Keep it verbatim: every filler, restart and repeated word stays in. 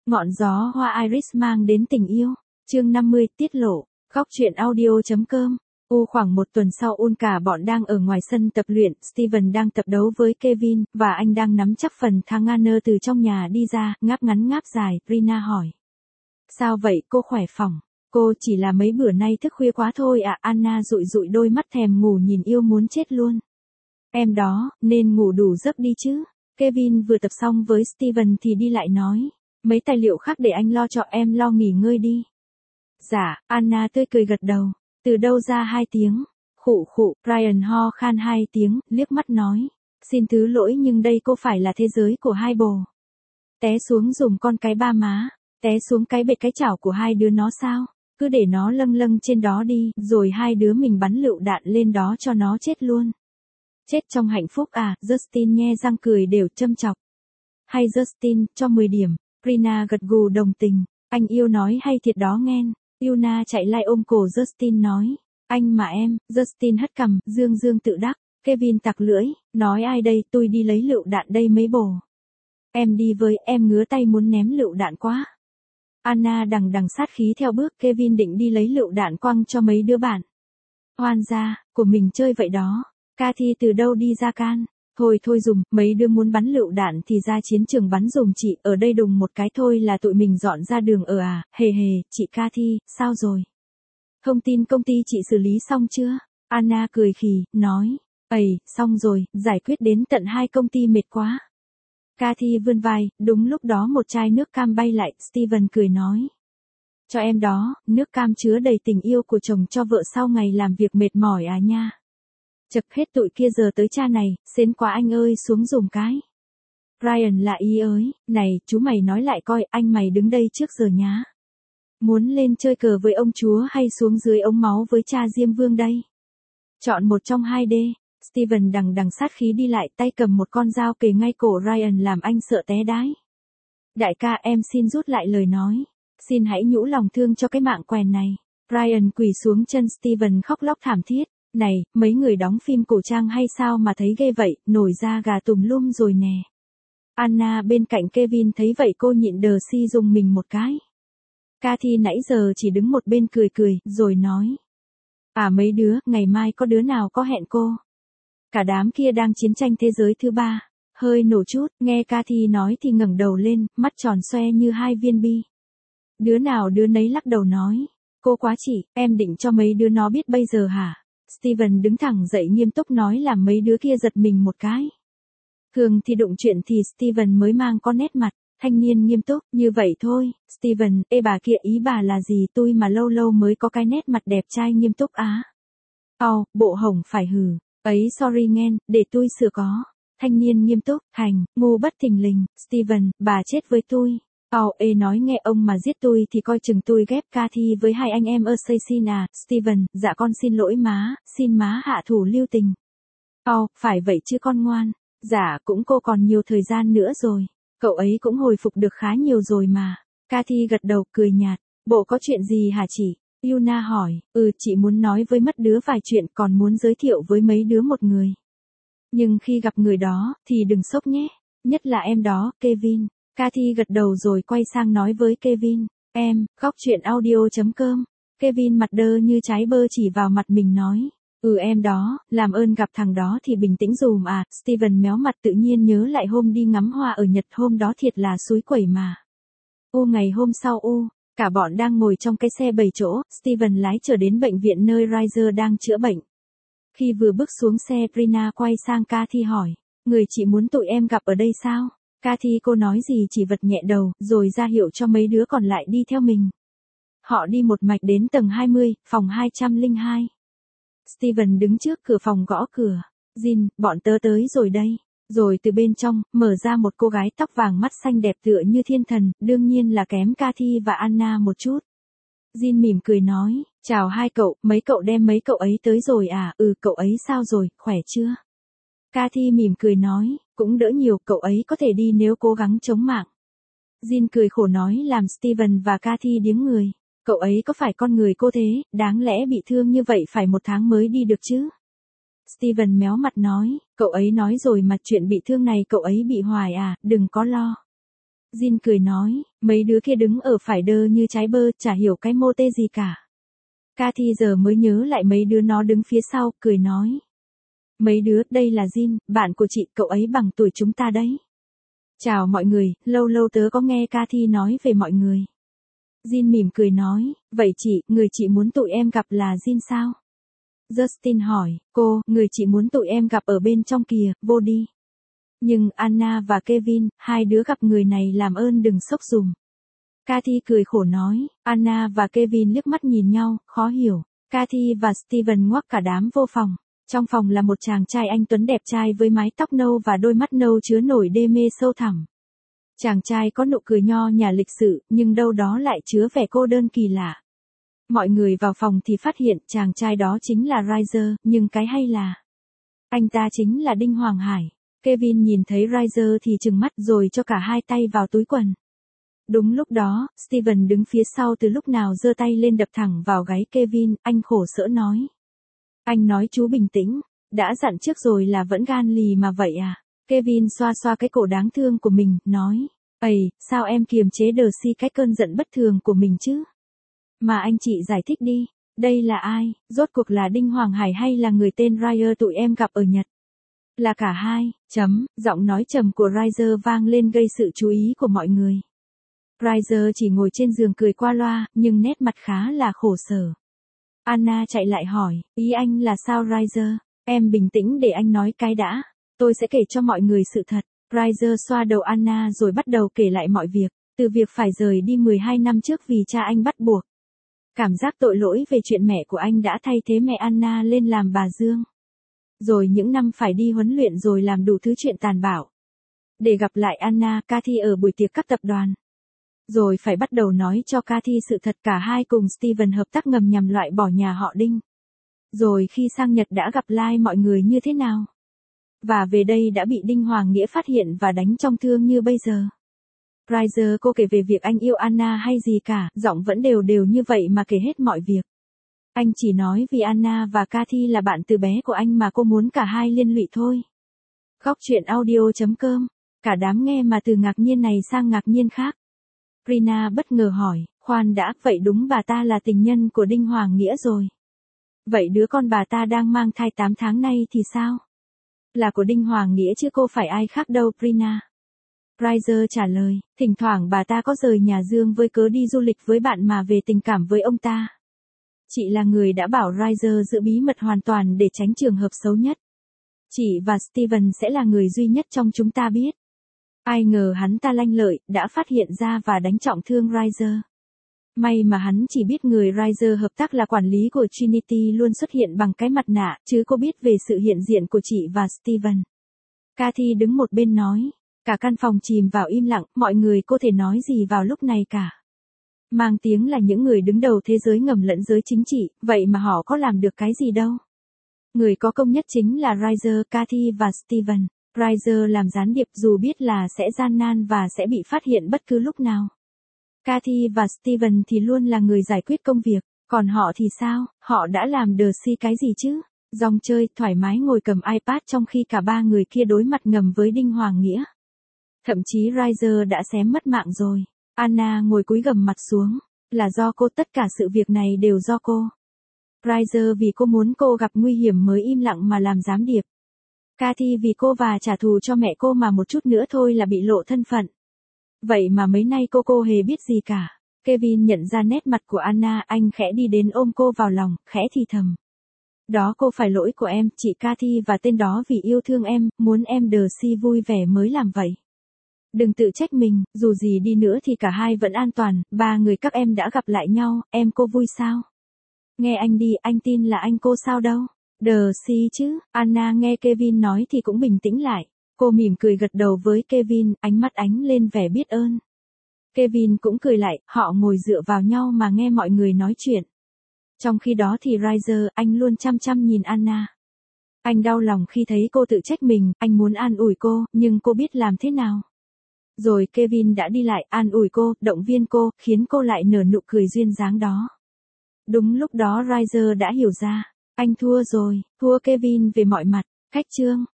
Ngọn gió hoa iris mang đến tình yêu. Chương năm mươi, tiết lộ. Góc truyện audio.com. U khoảng một tuần sau ôn cả bọn đang ở ngoài sân tập luyện, Steven đang tập đấu với Kevin, và anh đang nắm chắc phần thang Nganner từ trong nhà đi ra, ngáp ngắn ngáp dài, Rina hỏi. Sao vậy, cô khỏe phỏng? Cô chỉ là mấy bữa nay thức khuya quá thôi ạ, à, Anna dụi dụi đôi mắt thèm ngủ nhìn yêu muốn chết luôn. Em đó, nên ngủ đủ giấc đi chứ. Kevin vừa tập xong với Steven thì đi lại nói. Mấy tài liệu khác để anh lo cho, em lo nghỉ ngơi đi. Dạ, Anna tươi cười gật đầu. Từ đâu ra hai tiếng? Khụ khụ, Ryan ho khan hai tiếng, liếc mắt nói. Xin thứ lỗi nhưng đây cô phải là thế giới của hai bồ. Té xuống dùng con cái ba má, té xuống cái bệt cái chảo của hai đứa nó sao? Cứ để nó lâng lâng trên đó đi, rồi hai đứa mình bắn lựu đạn lên đó cho nó chết luôn. Chết trong hạnh phúc à, Justin nhe răng cười đều châm chọc. Hay Justin, cho mười điểm, Rina gật gù đồng tình, anh yêu nói hay thiệt đó nghen. Yuna chạy lại ôm cổ Justin nói, anh mà em, Justin hất cằm, dương dương tự đắc, Kevin tặc lưỡi, nói ai đây, tôi đi lấy lựu đạn đây mấy bồ. Em đi với, em ngứa tay muốn ném lựu đạn quá. Anna đằng đằng sát khí theo bước, Kevin định đi lấy lựu đạn quăng cho mấy đứa bạn. Oan gia, của mình chơi vậy đó, Cathy từ đâu đi ra can. Thôi thôi dùng, mấy đứa muốn bắn lựu đạn thì ra chiến trường bắn dùng chị, ở đây đùng một cái thôi là tụi mình dọn ra đường ở à, hề hề, chị Cathy, sao rồi? Thông tin công ty chị xử lý xong chưa? Anna cười khì, nói, ầy, xong rồi, giải quyết đến tận hai công ty mệt quá. Cathy vươn vai, đúng lúc đó một chai nước cam bay lại, Steven cười nói. Cho em đó, nước cam chứa đầy tình yêu của chồng cho vợ sau ngày làm việc mệt mỏi à nha. Chật hết tụi kia giờ tới cha này, xến quá anh ơi xuống dùng cái. Ryan là ý ới, này, chú mày nói lại coi, anh mày đứng đây trước giờ nhá. Muốn lên chơi cờ với ông chúa hay xuống dưới ống máu với cha Diêm Vương đây? Chọn một trong hai đê. Steven đằng đằng sát khí đi lại, tay cầm một con dao kề ngay cổ Ryan làm anh sợ té đái. Đại ca em xin rút lại lời nói. Xin hãy nhũ lòng thương cho cái mạng quèn này. Ryan quỳ xuống chân Steven khóc lóc thảm thiết. Này, mấy người đóng phim cổ trang hay sao mà thấy ghê vậy, nổi da gà tùm lum rồi nè. Anna bên cạnh Kevin thấy vậy cô nhịn đờ si dùng mình một cái. Cathy nãy giờ chỉ đứng một bên cười cười, rồi nói. À mấy đứa, ngày mai có đứa nào có hẹn cô? Cả đám kia đang chiến tranh thế giới thứ ba. Hơi nổ chút, nghe Cathy nói thì ngẩng đầu lên, mắt tròn xoe như hai viên bi. Đứa nào đứa nấy lắc đầu nói. Cô quá chỉ, em định cho mấy đứa nó biết bây giờ hả? Steven đứng thẳng dậy nghiêm túc nói làm mấy đứa kia giật mình một cái. Thường thì đụng chuyện thì Steven mới mang con nét mặt, thanh niên nghiêm túc, như vậy thôi, Steven, ê bà kia ý bà là gì tôi mà lâu lâu mới có cái nét mặt đẹp trai nghiêm túc á. Ồ, bộ hồng phải hừ, ấy sorry nghen, để tôi sửa có. Thanh niên nghiêm túc, hành, ngu bất thình lình, Steven, bà chết với tôi. Ồ, ê nói nghe ông mà giết tôi thì coi chừng tôi ghép Cathy với hai anh em assassin à, Steven, dạ con xin lỗi má, xin má hạ thủ lưu tình. Ồ, phải vậy chứ con ngoan, dạ cũng cô còn nhiều thời gian nữa rồi, cậu ấy cũng hồi phục được khá nhiều rồi mà. Cathy gật đầu cười nhạt, bộ có chuyện gì hả chị? Yuna hỏi, ừ chị muốn nói với mất đứa vài chuyện còn muốn giới thiệu với mấy đứa một người. Nhưng khi gặp người đó, thì đừng sốc nhé, nhất là em đó, Kevin. Cathy gật đầu rồi quay sang nói với Kevin, em, góc truyện audio.com. Kevin mặt đơ như trái bơ chỉ vào mặt mình nói, ừ em đó, làm ơn gặp thằng đó thì bình tĩnh dùm à, Steven méo mặt tự nhiên nhớ lại hôm đi ngắm hoa ở Nhật hôm đó thiệt là suối quẩy mà. U ngày hôm sau u, cả bọn đang ngồi trong cái xe bảy chỗ, Steven lái chở đến bệnh viện nơi Riser đang chữa bệnh. Khi vừa bước xuống xe, Rina quay sang Cathy hỏi, người chị muốn tụi em gặp ở đây sao? Cathy cô nói gì chỉ vật nhẹ đầu, rồi ra hiệu cho mấy đứa còn lại đi theo mình. Họ đi một mạch đến tầng hai mươi, phòng hai trăm lẻ hai. Steven đứng trước cửa phòng gõ cửa. Jin, bọn tớ tới rồi đây. Rồi từ bên trong, mở ra một cô gái tóc vàng mắt xanh đẹp tựa như thiên thần, đương nhiên là kém Cathy và Anna một chút. Jin mỉm cười nói, chào hai cậu, mấy cậu đem mấy cậu ấy tới rồi à, ừ cậu ấy sao rồi, khỏe chưa? Cathy mỉm cười nói, cũng đỡ nhiều, cậu ấy có thể đi nếu cố gắng chống mạng. Jin cười khổ nói làm Steven và Cathy điếng người. Cậu ấy có phải con người cô thế, đáng lẽ bị thương như vậy phải một tháng mới đi được chứ? Steven méo mặt nói, cậu ấy nói rồi mà chuyện bị thương này cậu ấy bị hoài à, đừng có lo. Jin cười nói, Mấy đứa kia đứng ở phải đơ như trái bơ, chả hiểu cái mô tê gì cả. Cathy giờ mới nhớ lại mấy đứa nó đứng phía sau, cười nói. Mấy đứa, đây là Jin, bạn của chị, cậu ấy bằng tuổi chúng ta đấy. Chào mọi người, lâu lâu tớ có nghe Cathy nói về mọi người. Jin mỉm cười nói, vậy chị, người chị muốn tụi em gặp là Jin sao? Justin hỏi, cô, người chị muốn tụi em gặp ở bên trong kìa, vô đi. Nhưng Anna và Kevin, hai đứa gặp người này làm ơn đừng sốc dùm. Cathy cười khổ nói, Anna và Kevin liếc mắt nhìn nhau, khó hiểu. Cathy và Steven ngoắc cả đám vô phòng. Trong phòng là một chàng trai anh tuấn đẹp trai với mái tóc nâu và đôi mắt nâu chứa nổi đê mê sâu thẳm. Chàng trai có nụ cười nho nhã lịch sự, nhưng đâu đó lại chứa vẻ cô đơn kỳ lạ. Mọi người vào phòng thì phát hiện chàng trai đó chính là Riser, nhưng cái hay là anh ta chính là Đinh Hoàng Hải. Kevin nhìn thấy Riser thì trừng mắt rồi cho cả hai tay vào túi quần. Đúng lúc đó, Steven đứng phía sau từ lúc nào giơ tay lên đập thẳng vào gáy Kevin, anh khổ sở nói. Anh nói chú bình tĩnh, đã dặn trước rồi là vẫn gan lì mà vậy à? Kevin xoa xoa cái cổ đáng thương của mình, nói. Ây, sao em kiềm chế đờ si cái cơn giận bất thường của mình chứ? Mà anh chị giải thích đi, đây là ai, rốt cuộc là Đinh Hoàng Hải hay là người tên Ryer tụi em gặp ở Nhật? Là cả hai, chấm, giọng nói trầm của Riser vang lên gây sự chú ý của mọi người. Riser chỉ ngồi trên giường cười qua loa, nhưng nét mặt khá là khổ sở. Anna chạy lại hỏi, ý anh là sao Riser? Em bình tĩnh để anh nói cái đã, tôi sẽ kể cho mọi người sự thật. Riser xoa đầu Anna rồi bắt đầu kể lại mọi việc, từ việc phải rời đi mười hai năm trước vì cha anh bắt buộc. Cảm giác tội lỗi về chuyện mẹ của anh đã thay thế mẹ Anna lên làm bà Dương. Rồi những năm phải đi huấn luyện rồi làm đủ thứ chuyện tàn bạo. Để gặp lại Anna, Cathy ở buổi tiệc các tập đoàn. Rồi phải bắt đầu nói cho Cathy sự thật cả hai cùng Steven hợp tác ngầm nhằm loại bỏ nhà họ Đinh. Rồi khi sang Nhật đã gặp lại mọi người như thế nào? Và về đây đã bị Đinh Hoàng Nghĩa phát hiện và đánh trong thương như bây giờ. Riser cô kể về việc anh yêu Anna hay gì cả, giọng vẫn đều đều như vậy mà kể hết mọi việc. Anh chỉ nói vì Anna và Cathy là bạn từ bé của anh mà cô muốn cả hai liên lụy thôi. Góc truyện audio chấm com, cả đám nghe mà từ ngạc nhiên này sang ngạc nhiên khác. Rina bất ngờ hỏi, khoan đã, vậy đúng bà ta là tình nhân của Đinh Hoàng Nghĩa rồi. Vậy đứa con bà ta đang mang thai tám tháng nay thì sao? Là của Đinh Hoàng Nghĩa chứ cô phải ai khác đâu, Rina. Riser trả lời, thỉnh thoảng bà ta có rời nhà Dương với cớ đi du lịch với bạn mà về tình cảm với ông ta. Chị là người đã bảo Riser giữ bí mật hoàn toàn để tránh trường hợp xấu nhất. Chị và Steven sẽ là người duy nhất trong chúng ta biết. Ai ngờ hắn ta lanh lợi, đã phát hiện ra và đánh trọng thương Riser. May mà hắn chỉ biết người Riser hợp tác là quản lý của Trinity luôn xuất hiện bằng cái mặt nạ, chứ cô biết về sự hiện diện của chị và Steven. Cathy đứng một bên nói. Cả căn phòng chìm vào im lặng, mọi người có thể nói gì vào lúc này cả. Mang tiếng là những người đứng đầu thế giới ngầm lẫn giới chính trị, vậy mà họ có làm được cái gì đâu. Người có công nhất chính là Riser, Cathy và Steven. Riser làm gián điệp dù biết là sẽ gian nan và sẽ bị phát hiện bất cứ lúc nào. Cathy và Steven thì luôn là người giải quyết công việc, còn họ thì sao, họ đã làm đờ si cái gì chứ? Dòng chơi, thoải mái ngồi cầm iPad trong khi cả ba người kia đối mặt ngầm với Đinh Hoàng Nghĩa. Thậm chí Riser đã xém mất mạng rồi. Anna ngồi cúi gằm mặt xuống. Là do cô, tất cả sự việc này đều do cô. Riser vì cô muốn cô gặp nguy hiểm mới im lặng mà làm gián điệp. Cathy vì cô và trả thù cho mẹ cô mà một chút nữa thôi là bị lộ thân phận. Vậy mà mấy nay cô cô hề biết gì cả. Kevin nhận ra nét mặt của Anna, anh khẽ đi đến ôm cô vào lòng, khẽ thì thầm. Đó cô phải lỗi của em, chị Cathy và tên đó vì yêu thương em, muốn em đờ si vui vẻ mới làm vậy. Đừng tự trách mình, dù gì đi nữa thì cả hai vẫn an toàn, ba người các em đã gặp lại nhau, em cô vui sao? Nghe anh đi, anh tin là anh cô sao đâu? Đờ si chứ, Anna nghe Kevin nói thì cũng bình tĩnh lại. Cô mỉm cười gật đầu với Kevin, ánh mắt ánh lên vẻ biết ơn. Kevin cũng cười lại, họ ngồi dựa vào nhau mà nghe mọi người nói chuyện. Trong khi đó thì Riser, anh luôn chăm chăm nhìn Anna. Anh đau lòng khi thấy cô tự trách mình, anh muốn an ủi cô, nhưng cô biết làm thế nào. Rồi Kevin đã đi lại, an ủi cô, động viên cô, khiến cô lại nở nụ cười duyên dáng đó. Đúng lúc đó Riser đã hiểu ra, anh thua rồi, thua Kevin về mọi mặt. Khách chương